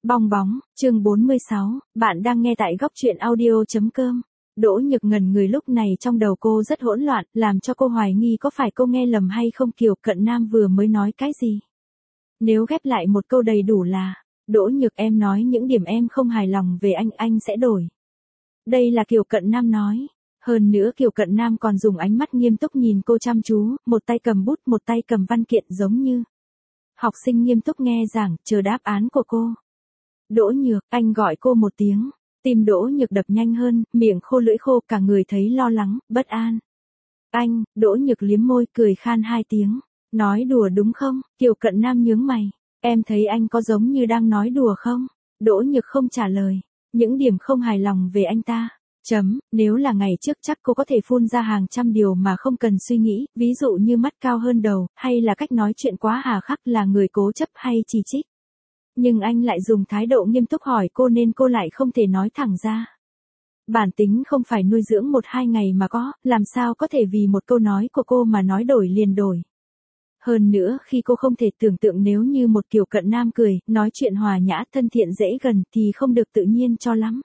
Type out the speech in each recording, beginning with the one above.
Bong bóng, chương 46, bạn đang nghe tại góc truyện audio.com. Đỗ Nhược ngẩn người lúc này trong đầu cô rất hỗn loạn, làm cho cô hoài nghi có phải cô nghe lầm hay không. Kiều Cận Nam vừa mới nói cái gì? Nếu ghép lại một câu đầy đủ là, Đỗ Nhược em nói những điểm em không hài lòng về anh sẽ đổi. Đây là Kiều Cận Nam nói. Hơn nữa Kiều Cận Nam còn dùng ánh mắt nghiêm túc nhìn cô chăm chú, một tay cầm bút một tay cầm văn kiện giống như học sinh nghiêm túc nghe giảng, chờ đáp án của cô. Đỗ Nhược, anh gọi cô một tiếng. Tim Đỗ Nhược đập nhanh hơn, miệng khô lưỡi khô, cả người thấy lo lắng, bất an. Anh, Đỗ Nhược liếm môi cười khan hai tiếng. Nói đùa đúng không? Kiều Cận Nam nhướng mày. Em thấy anh có giống như đang nói đùa không? Đỗ Nhược không trả lời. Những điểm không hài lòng về anh ta. Nếu là ngày trước chắc cô có thể phun ra hàng trăm điều mà không cần suy nghĩ, ví dụ như mắt cao hơn đầu, hay là cách nói chuyện quá hà khắc, là người cố chấp hay chỉ trích. Nhưng anh lại dùng thái độ nghiêm túc hỏi cô nên cô lại không thể nói thẳng ra. Bản tính không phải nuôi dưỡng một hai ngày mà có, làm sao có thể vì một câu nói của cô mà nói đổi liền đổi. Hơn nữa khi cô không thể tưởng tượng nếu như một Kiều Cận Nam cười, nói chuyện hòa nhã thân thiện dễ gần thì không được tự nhiên cho lắm.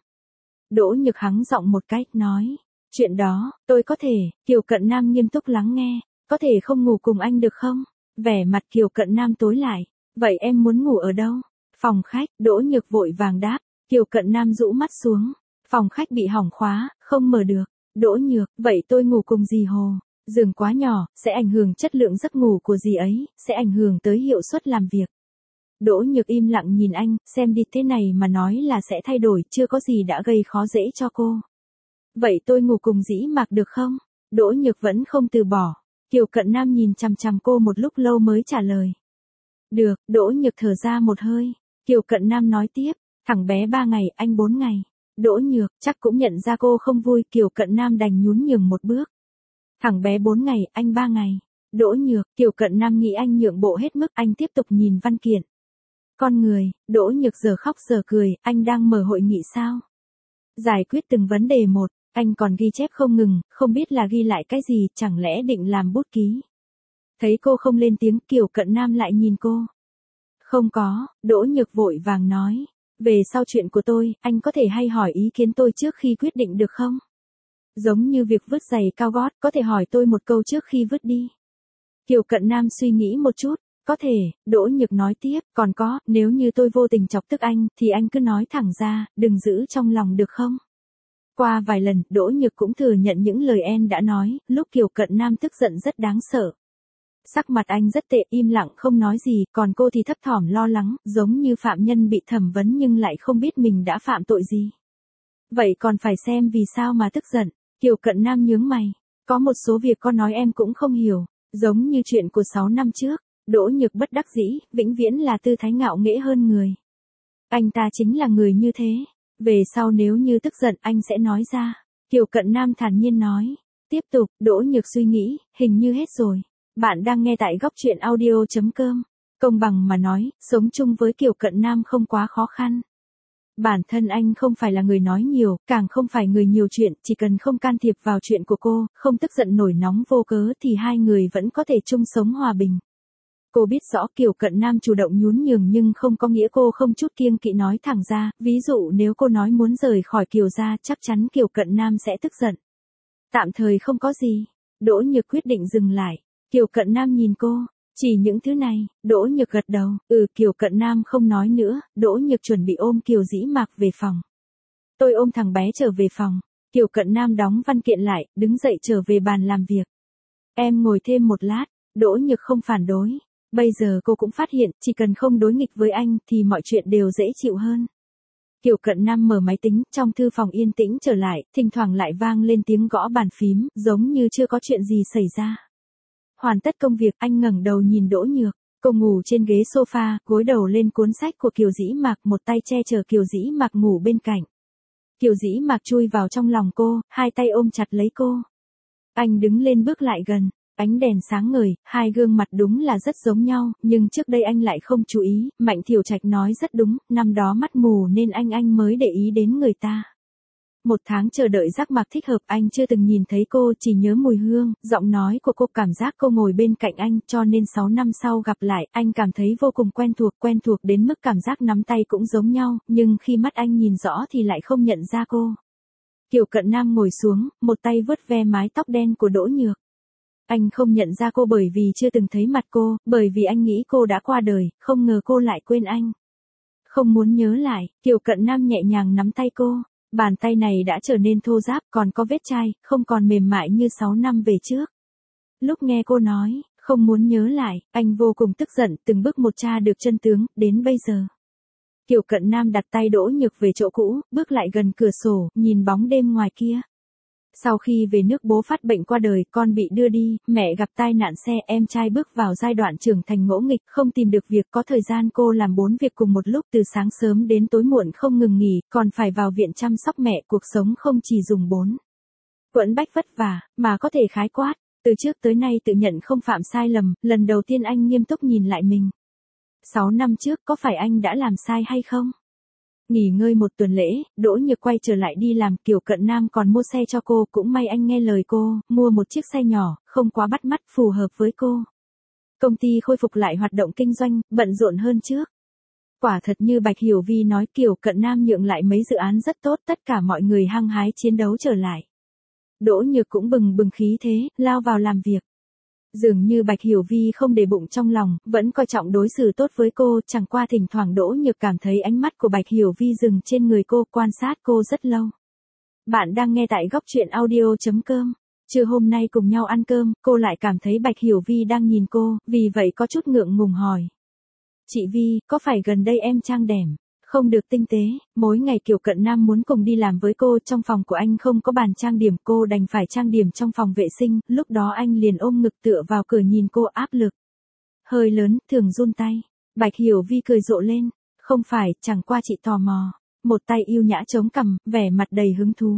Đỗ Nhược hắng giọng một cách, nói. Chuyện đó, tôi có thể. Kiều Cận Nam nghiêm túc lắng nghe. Có thể không ngủ cùng anh được không? Vẻ mặt Kiều Cận Nam tối lại. Vậy em muốn ngủ ở đâu? Phòng khách. Đỗ Nhược vội vàng đáp. Kiều Cận Nam rũ mắt xuống. Phòng khách bị hỏng khóa, không mở được. Đỗ Nhược, vậy tôi ngủ cùng dì Hồ. Giường quá nhỏ, sẽ ảnh hưởng chất lượng giấc ngủ của dì ấy, sẽ ảnh hưởng tới hiệu suất làm việc. Đỗ Nhược im lặng nhìn anh, xem đi, thế này mà nói là sẽ thay đổi, chưa có gì đã gây khó dễ cho cô. Vậy tôi ngủ cùng Dĩ Mạc được không? Đỗ Nhược vẫn không từ bỏ. Kiều Cận Nam nhìn chằm chằm cô một lúc lâu mới trả lời. Được. Đỗ Nhược thở ra một hơi. Kiều Cận Nam nói tiếp, thằng bé 3 ngày, anh 4 ngày. Đỗ Nhược chắc cũng nhận ra cô không vui, Kiều Cận Nam đành nhún nhường một bước. Thằng bé 4 ngày, anh 3 ngày. Đỗ Nhược, Kiều Cận Nam nghĩ anh nhượng bộ hết mức, anh tiếp tục nhìn văn kiện. Con người. Đỗ Nhược giờ khóc giờ cười, anh đang mở hội nghị sao? Giải quyết từng vấn đề một, anh còn ghi chép không ngừng, không biết là ghi lại cái gì, chẳng lẽ định làm bút ký. Thấy cô không lên tiếng, Kiều Cận Nam lại nhìn cô. Không có. Đỗ Nhược vội vàng nói. Về sau chuyện của tôi, anh có thể hay hỏi ý kiến tôi trước khi quyết định được không? Giống như việc vứt giày cao gót, có thể hỏi tôi một câu trước khi vứt đi. Kiều Cận Nam suy nghĩ một chút. Có thể. Đỗ Nhược nói tiếp, còn có, nếu như tôi vô tình chọc tức anh, thì anh cứ nói thẳng ra, đừng giữ trong lòng được không? Qua vài lần, Đỗ Nhược cũng thừa nhận những lời em đã nói, lúc Kiều Cận Nam tức giận rất đáng sợ. Sắc mặt anh rất tệ, im lặng không nói gì, còn cô thì thấp thỏm lo lắng, giống như phạm nhân bị thẩm vấn nhưng lại không biết mình đã phạm tội gì. Vậy còn phải xem vì sao mà tức giận. Kiều Cận Nam nhướng mày. Có một số việc con nói em cũng không hiểu, giống như chuyện của 6 năm trước. Đỗ Nhược bất đắc dĩ, vĩnh viễn là tư thái ngạo nghễ hơn người. Anh ta chính là người như thế. Về sau nếu như tức giận anh sẽ nói ra. Kiều Cận Nam thản nhiên nói. Tiếp tục. Đỗ Nhược suy nghĩ, hình như hết rồi. Bạn đang nghe tại góc truyện audio.com. Công bằng mà nói, sống chung với Kiều Cận Nam không quá khó khăn. Bản thân anh không phải là người nói nhiều, càng không phải người nhiều chuyện, chỉ cần không can thiệp vào chuyện của cô, không tức giận nổi nóng vô cớ thì hai người vẫn có thể chung sống hòa bình. Cô biết rõ Kiều Cận Nam chủ động nhún nhường nhưng không có nghĩa cô không chút kiêng kỵ nói thẳng ra, ví dụ nếu cô nói muốn rời khỏi Kiều gia chắc chắn Kiều Cận Nam sẽ tức giận. Tạm thời không có gì. Đỗ Nhược quyết định dừng lại. Kiều Cận Nam nhìn cô. Chỉ những thứ này. Đỗ Nhược gật đầu. Kiều Cận Nam không nói nữa. Đỗ Nhược chuẩn bị ôm Kiều Dĩ Mạc về phòng. Tôi ôm thằng bé trở về phòng. Kiều Cận Nam đóng văn kiện lại, đứng dậy trở về bàn làm việc. Em ngồi thêm một lát. Đỗ Nhược không phản đối. Bây giờ cô cũng phát hiện, chỉ cần không đối nghịch với anh thì mọi chuyện đều dễ chịu hơn. Kiều Cận Nam mở máy tính, trong thư phòng yên tĩnh trở lại, thỉnh thoảng lại vang lên tiếng gõ bàn phím, giống như chưa có chuyện gì xảy ra. Hoàn tất công việc, anh ngẩng đầu nhìn Đỗ Nhược. Cô ngủ trên ghế sofa, gối đầu lên cuốn sách của Kiều Dĩ Mạc, một tay che chở Kiều Dĩ Mạc ngủ bên cạnh. Kiều Dĩ Mạc chui vào trong lòng cô, hai tay ôm chặt lấy cô. Anh đứng lên bước lại gần. Ánh đèn sáng ngời, hai gương mặt đúng là rất giống nhau, nhưng trước đây anh lại không chú ý. Mạnh Thiểu Trạch nói rất đúng, năm đó mắt mù nên anh mới để ý đến người ta. 1 tháng chờ đợi giác mạc thích hợp, anh chưa từng nhìn thấy cô, chỉ nhớ mùi hương, giọng nói của cô, cảm giác cô ngồi bên cạnh anh, cho nên 6 năm sau gặp lại, anh cảm thấy vô cùng quen thuộc đến mức cảm giác nắm tay cũng giống nhau, nhưng khi mắt anh nhìn rõ thì lại không nhận ra cô. Kiều Cận Nam ngồi xuống, một tay vuốt ve mái tóc đen của Đỗ Nhược. Anh không nhận ra cô bởi vì chưa từng thấy mặt cô, bởi vì anh nghĩ cô đã qua đời, không ngờ cô lại quên anh. Không muốn nhớ lại, Kiều Cận Nam nhẹ nhàng nắm tay cô. Bàn tay này đã trở nên thô ráp, còn có vết chai, không còn mềm mại như 6 năm về trước. Lúc nghe cô nói, không muốn nhớ lại, anh vô cùng tức giận, từng bước một tra được chân tướng, đến bây giờ. Kiều Cận Nam đặt tay Đỗ Nhược về chỗ cũ, bước lại gần cửa sổ, nhìn bóng đêm ngoài kia. Sau khi về nước bố phát bệnh qua đời, con bị đưa đi, mẹ gặp tai nạn xe, em trai bước vào giai đoạn trưởng thành ngỗ nghịch, không tìm được việc, có thời gian cô làm 4 việc cùng một lúc từ sáng sớm đến tối muộn không ngừng nghỉ, còn phải vào viện chăm sóc mẹ, cuộc sống không chỉ dùng 4 quẫn bách vất vả, mà có thể khái quát. Từ trước tới nay tự nhận không phạm sai lầm, lần đầu tiên anh nghiêm túc nhìn lại mình. 6 năm trước có phải anh đã làm sai hay không? Nghỉ ngơi 1 tuần lễ, Đỗ Nhược quay trở lại đi làm, Kiều Cận Nam còn mua xe cho cô, cũng may anh nghe lời cô, mua một chiếc xe nhỏ, không quá bắt mắt, phù hợp với cô. Công ty khôi phục lại hoạt động kinh doanh, bận rộn hơn trước. Quả thật như Bạch Hiểu Vi nói, Kiều Cận Nam nhượng lại mấy dự án rất tốt, tất cả mọi người hăng hái chiến đấu trở lại. Đỗ Nhược cũng bừng khí thế, lao vào làm việc. Dường như Bạch Hiểu Vi không để bụng trong lòng, vẫn coi trọng đối xử tốt với cô, chẳng qua thỉnh thoảng Đỗ Nhược cảm thấy ánh mắt của Bạch Hiểu Vi dừng trên người cô, quan sát cô rất lâu. Bạn đang nghe tại góc truyện audio.com. Trưa hôm nay cùng nhau ăn cơm, cô lại cảm thấy Bạch Hiểu Vi đang nhìn cô, vì vậy có chút ngượng ngùng hỏi. Chị Vi, có phải gần đây em trang điểm không được tinh tế, mỗi ngày Kiều Cận Nam muốn cùng đi làm với cô, trong phòng của anh không có bàn trang điểm, cô đành phải trang điểm trong phòng vệ sinh, lúc đó anh liền ôm ngực tựa vào cửa nhìn cô, áp lực hơi lớn, thường run tay. Bạch Hiểu Vi cười rộ lên, không phải, chẳng qua chị tò mò. Một tay yêu nhã chống cằm, vẻ mặt đầy hứng thú.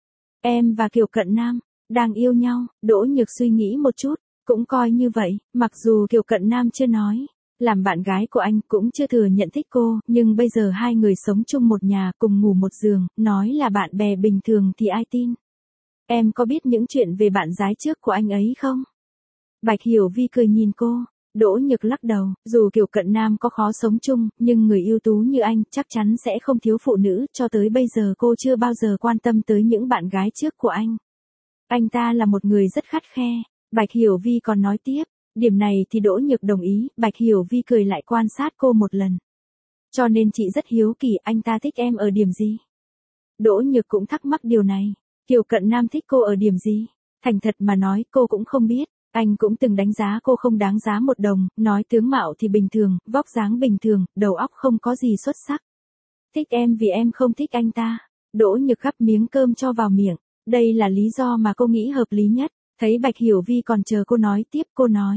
Em và Kiều Cận Nam đang yêu nhau. Đỗ Nhược suy nghĩ một chút, cũng coi như vậy, mặc dù Kiều Cận Nam chưa nói. Làm bạn gái của anh cũng chưa thừa nhận thích cô, nhưng bây giờ hai người sống chung một nhà, cùng ngủ một giường, nói là bạn bè bình thường thì ai tin. Em có biết những chuyện về bạn gái trước của anh ấy không? Bạch Hiểu Vi cười nhìn cô. Đỗ Nhược lắc đầu, dù Kiều Cận Nam có khó sống chung, nhưng người ưu tú như anh chắc chắn sẽ không thiếu phụ nữ, cho tới bây giờ cô chưa bao giờ quan tâm tới những bạn gái trước của anh. Anh ta là một người rất khắt khe. Bạch Hiểu Vi còn nói tiếp. Điểm này thì Đỗ Nhược đồng ý, Bạch Hiểu Vi cười lại quan sát cô một lần. Cho nên chị rất hiếu kỳ, anh ta thích em ở điểm gì? Đỗ Nhược cũng thắc mắc điều này. Kiều Cận Nam thích cô ở điểm gì? Thành thật mà nói, cô cũng không biết. Anh cũng từng đánh giá cô không đáng giá 1 đồng, nói tướng mạo thì bình thường, vóc dáng bình thường, đầu óc không có gì xuất sắc. Thích em vì em không thích anh ta. Đỗ Nhược gắp miếng cơm cho vào miệng. Đây là lý do mà cô nghĩ hợp lý nhất. Thấy Bạch Hiểu Vi còn chờ cô nói tiếp, cô nói.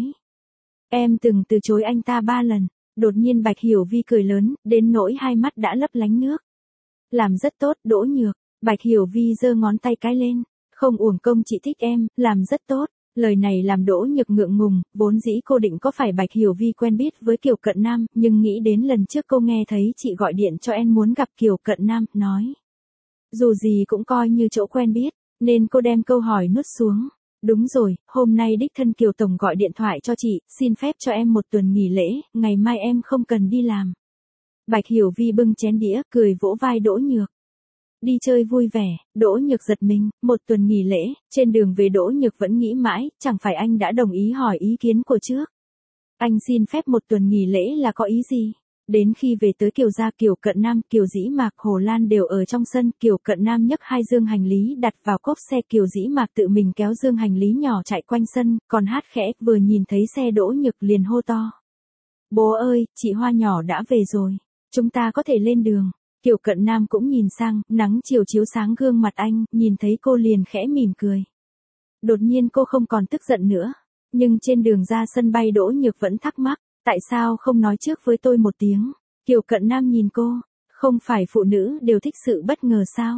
Em từng từ chối anh ta 3 lần. Đột nhiên Bạch Hiểu Vi cười lớn, đến nỗi hai mắt đã lấp lánh nước. Làm rất tốt, Đỗ Nhược. Bạch Hiểu Vi giơ ngón tay cái lên. Không uổng công chị thích em, làm rất tốt. Lời này làm Đỗ Nhược ngượng ngùng, vốn dĩ cô định có phải Bạch Hiểu Vi quen biết với Kiều Cận Nam, nhưng nghĩ đến lần trước cô nghe thấy chị gọi điện cho em muốn gặp Kiều Cận Nam, nói. Dù gì cũng coi như chỗ quen biết, nên cô đem câu hỏi nuốt xuống. Đúng rồi, hôm nay đích thân Kiều Tổng gọi điện thoại cho chị, xin phép cho em 1 tuần nghỉ lễ, ngày mai em không cần đi làm. Bạch Hiểu Vi bưng chén đĩa, cười vỗ vai Đỗ Nhược. Đi chơi vui vẻ, Đỗ Nhược giật mình, 1 tuần nghỉ lễ, trên đường về Đỗ Nhược vẫn nghĩ mãi, chẳng phải anh đã đồng ý hỏi ý kiến của trước. Anh xin phép 1 tuần nghỉ lễ là có ý gì? Đến khi về tới Kiều gia, Kiều Cận Nam, Kiều Dĩ Mạc, Hồ Lan đều ở trong sân, Kiều Cận Nam nhấc 2 dương hành lý đặt vào cốp xe, Kiều Dĩ Mạc tự mình kéo dương hành lý nhỏ chạy quanh sân, còn hát khẽ, vừa nhìn thấy xe Đỗ Nhược liền hô to. Bố ơi, chị Hoa nhỏ đã về rồi, chúng ta có thể lên đường. Kiều Cận Nam cũng nhìn sang, nắng chiều chiếu sáng gương mặt anh, nhìn thấy cô liền khẽ mỉm cười. Đột nhiên cô không còn tức giận nữa, nhưng trên đường ra sân bay Đỗ Nhược vẫn thắc mắc. Tại sao không nói trước với tôi 1 tiếng? Kiều Cận Nam nhìn cô, không phải phụ nữ đều thích sự bất ngờ sao?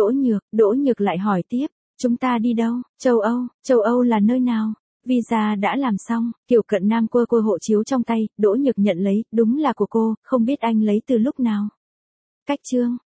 Đỗ Nhược lại hỏi tiếp, chúng ta đi đâu? Châu Âu là nơi nào? Visa đã làm xong, Kiều Cận Nam quơ hộ chiếu trong tay, Đỗ Nhược nhận lấy, đúng là của cô, không biết anh lấy từ lúc nào. Cách chương